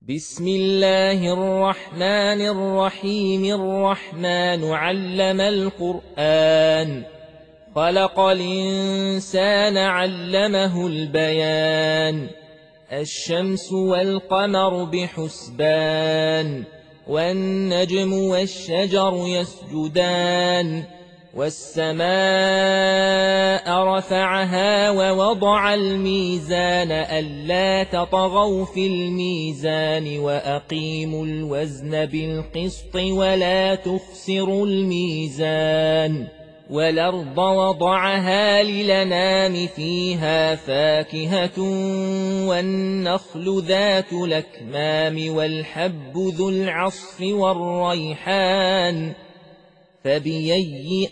بسم الله الرحمن الرحيم. الرحمن علم القرآن، خلق الإنسان علمه البيان. الشمس والقمر بحسبان، والنجم والشجر يسجدان. والسماء رفعها ووضع الميزان ألا تطغوا في الميزان وأقيموا الوزن بالقسط ولا تخسروا الميزان. والأرض وضعها للأنام فيها فاكهة والنخل ذات الأكمام والحب ذو العصف والريحان. فبأي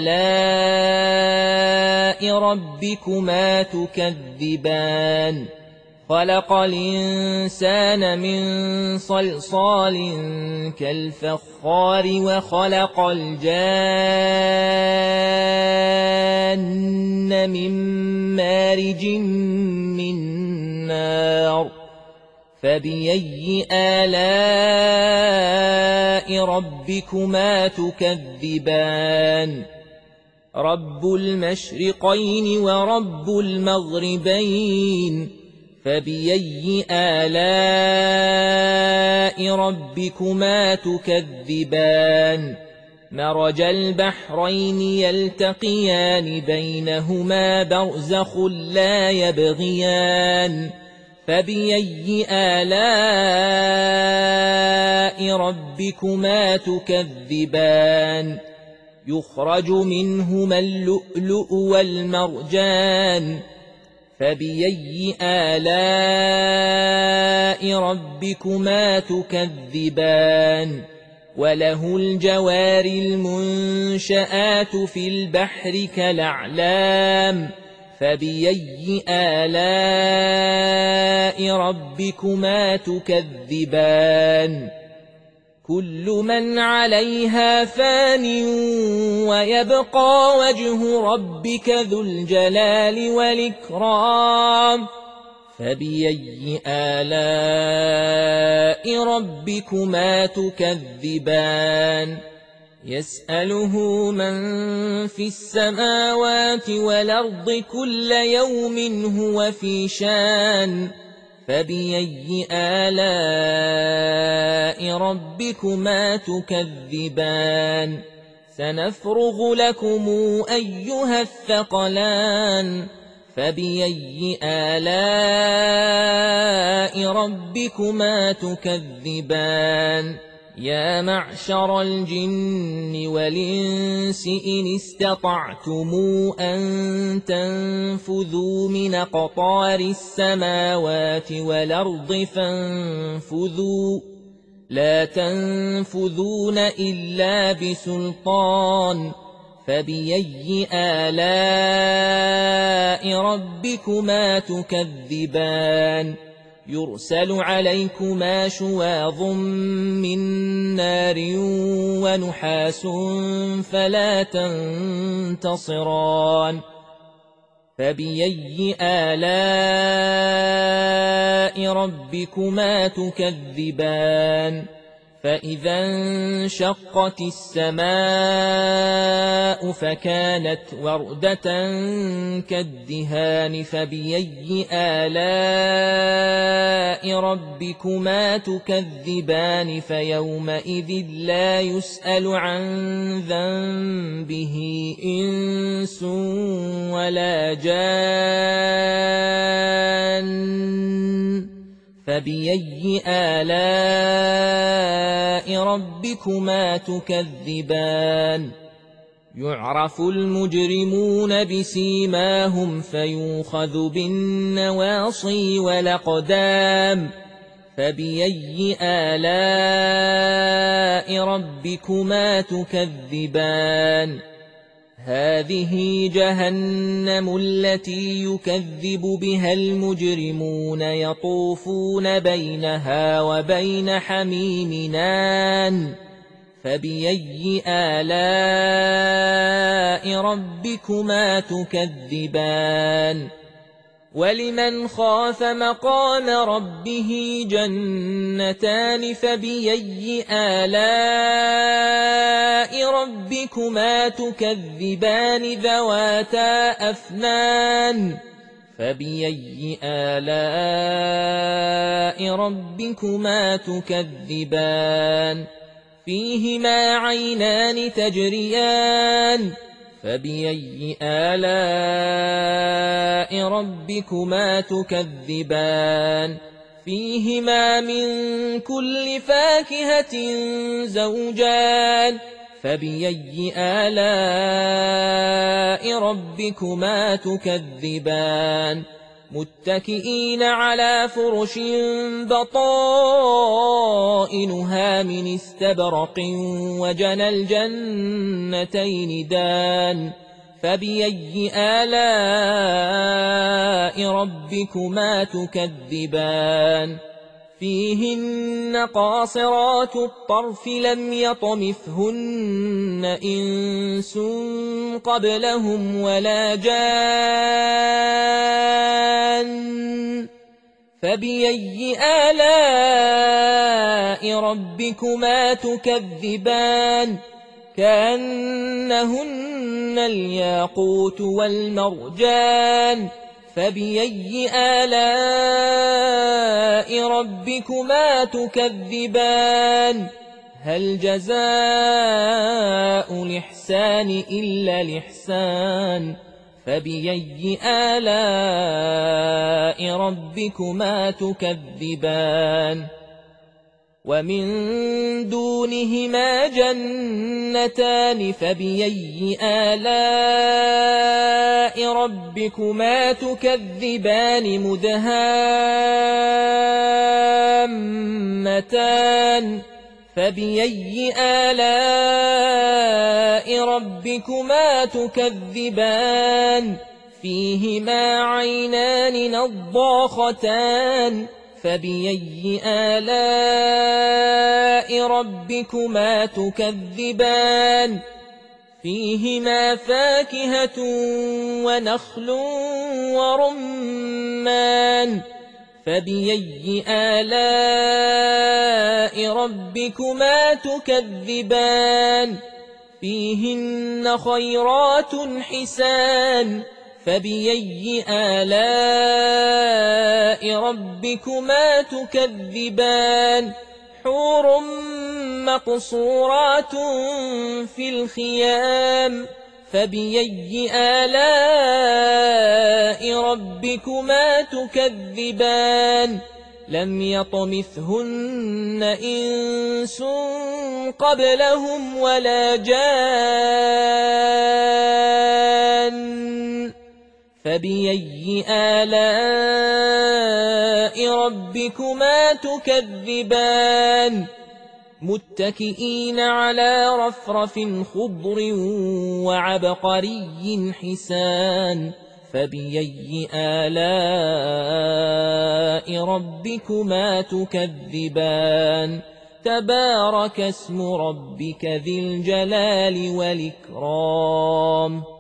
آلاء ربكما تكذبان؟ خلق الإنسان من صلصال كالفخار وخلق الجان من مارج من نار. فبأي آلاء ربكما تكذبان؟ رب المشرقين ورب المغربين. فبأي آلاء ربكما تكذبان؟ مرج البحرين يلتقيان بينهما برزخ لا يبغيان. فبأي آلاء ربكما تكذبان؟ يخرج منهما اللؤلؤ والمرجان. فبأي آلاء ربكما تكذبان؟ وله الجوار المنشآت في البحر كالأعلام. فبأي آلاء ربكما تكذبان؟ كل من عليها فان ويبقى وجه ربك ذو الجلال والإكرام. فبأي آلاء ربكما تكذبان؟ يسأله من في السماوات والأرض كل يوم هو في شان. فبأي آلاء ربكما تكذبان؟ سنفرغ لكم أيها الثقلان. فبأي آلاء ربكما تكذبان؟ يا معشر الجن والإنس إن استطعتم أن تنفذوا من أقطار السماوات والأرض فانفذوا، لا تنفذون إلا بسلطان. فبأي آلاء ربكما تكذبان؟ يرسل عليكما شواظ من نار ونحاس فلا تنتصران. فبأي آلاء ربكما تكذبان؟ فإذا انشقت السماء فكانت وردة كالدهان. فبأي آلاء ربكما تكذبان؟ فيومئذ لا يسأل عن ذنبه إنس ولا جان. فبأي آلاء ربكما تكذبان؟ يعرف المجرمون بسيماهم فيوخذ بالنواصي والأقدام. فبأي آلاء ربكما تكذبان؟ هذه جهنم التي يكذب بها المجرمون يطوفون بينها وبين حميم آن. فبأي آلاء ربكما تكذبان؟ ولمن خاف مقام ربه جنتان فبأي آلاء ربكما تكذبان ذواتا أفنان فبأي آلاء ربكما تكذبان فيهما عينان تجريان فبأي آلاء ربكما تكذبان فيهما من كل فاكهة زوجان فبأي آلاء ربكما تكذبان متكئين على فرش بطائنها من استبرق وجنى الجنتين دان فبأي آلاء ربكما تكذبان فيهن قاصرات الطرف لم يطمثهن إنس قبلهم ولا جان فبأي آلاء ربكما تكذبان كأنهن الياقوت والمرجان فبأي آلاء ربكما تكذبان هل جزاء الإحسان إلا الإحسان فبأي آلاء ربكما تكذبان ومن دونهما جنتان فبأي آلاء ربكما تكذبان مدهامتان فبأي آلاء ربكما تكذبان فيهما عينان نضاختان فبأي آلاء ربكما تكذبان فيهما فاكهة ونخل ورمان فبأي آلاء ربكما تكذبان فيهن خيرات حسان فبأي آلاء ربكما تكذبان حور مقصورات في الخيام فبأي آلاء ربكما تكذبان لم يطمثهن إنس قبلهم ولا جان فبأي آلاء ربكما تكذبان متكئين على رفرف خضر وعبقري حسان فبأي آلاء ربكما تكذبان تبارك اسم ربك ذي الجلال والإكرام